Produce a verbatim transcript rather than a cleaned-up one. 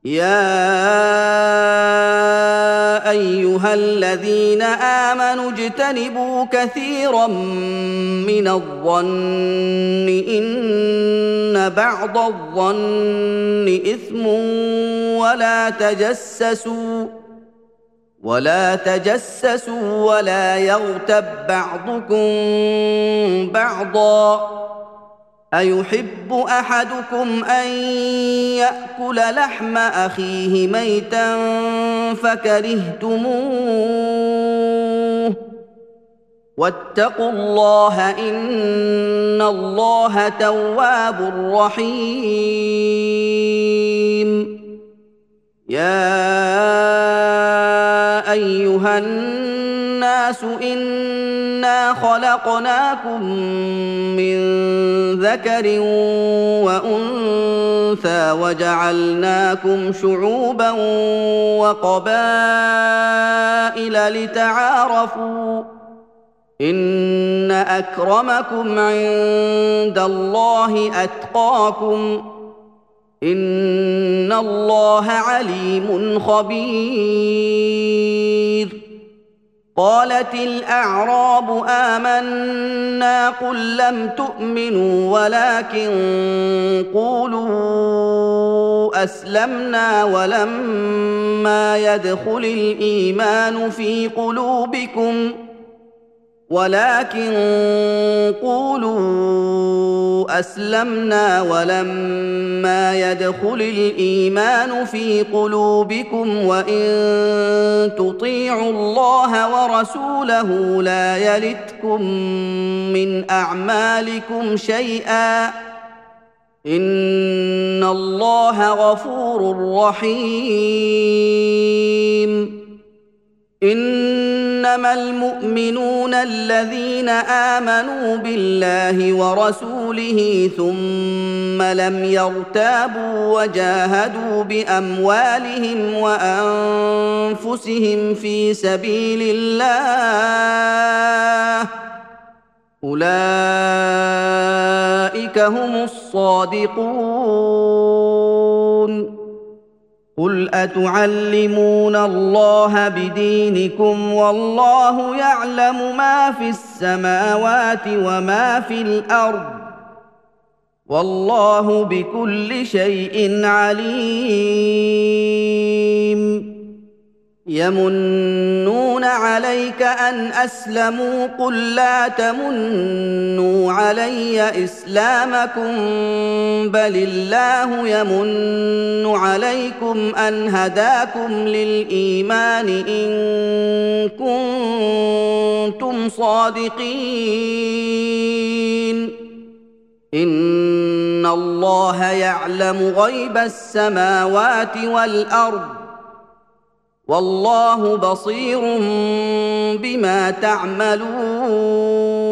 يا ايها الذين امنوا اجتنبوا كثيرا من الظن ان بعض الظن اثم ولا تجسسوا ولا تجسسوا ولا يغتب بعضكم بعضا أيحب أحدكم أن يأكل لحم أخيه ميتا فكرهتموه واتقوا الله إن الله تواب رحيم يا أيها الناس إنا خلقناكم من ذكر وأنثى وجعلناكم شعوبا وقبائل لتعارفوا إن أكرمكم عند الله أتقاكم إن الله عليم خبير قالت الأعراب آمنا قل لم تؤمنوا ولكن قولوا أسلمنا ولما يدخل الإيمان في قلوبكم ولكن قولوا أسلمنا ولما يدخل الإيمان في قلوبكم وإن تطيعوا الله ورسوله لا يلتكم من أعمالكم شيئا إن الله غفور رحيم إنما المؤمنون الذين آمنوا بالله ورسوله ثم لم يرتابوا وجاهدوا بأموالهم وأنفسهم في سبيل الله أولئك هم الصادقون قل أتعلمون الله بدينكم والله يعلم ما في السماوات وما في الأرض والله بكل شيء عليم يمنون عليك أن أسلموا قل لا تمنوا علي إسلامكم بل الله يمن عليكم أن هداكم للإيمان إن كنتم صادقين إن الله يعلم غيب السماوات والأرض والله بصير بما تعملون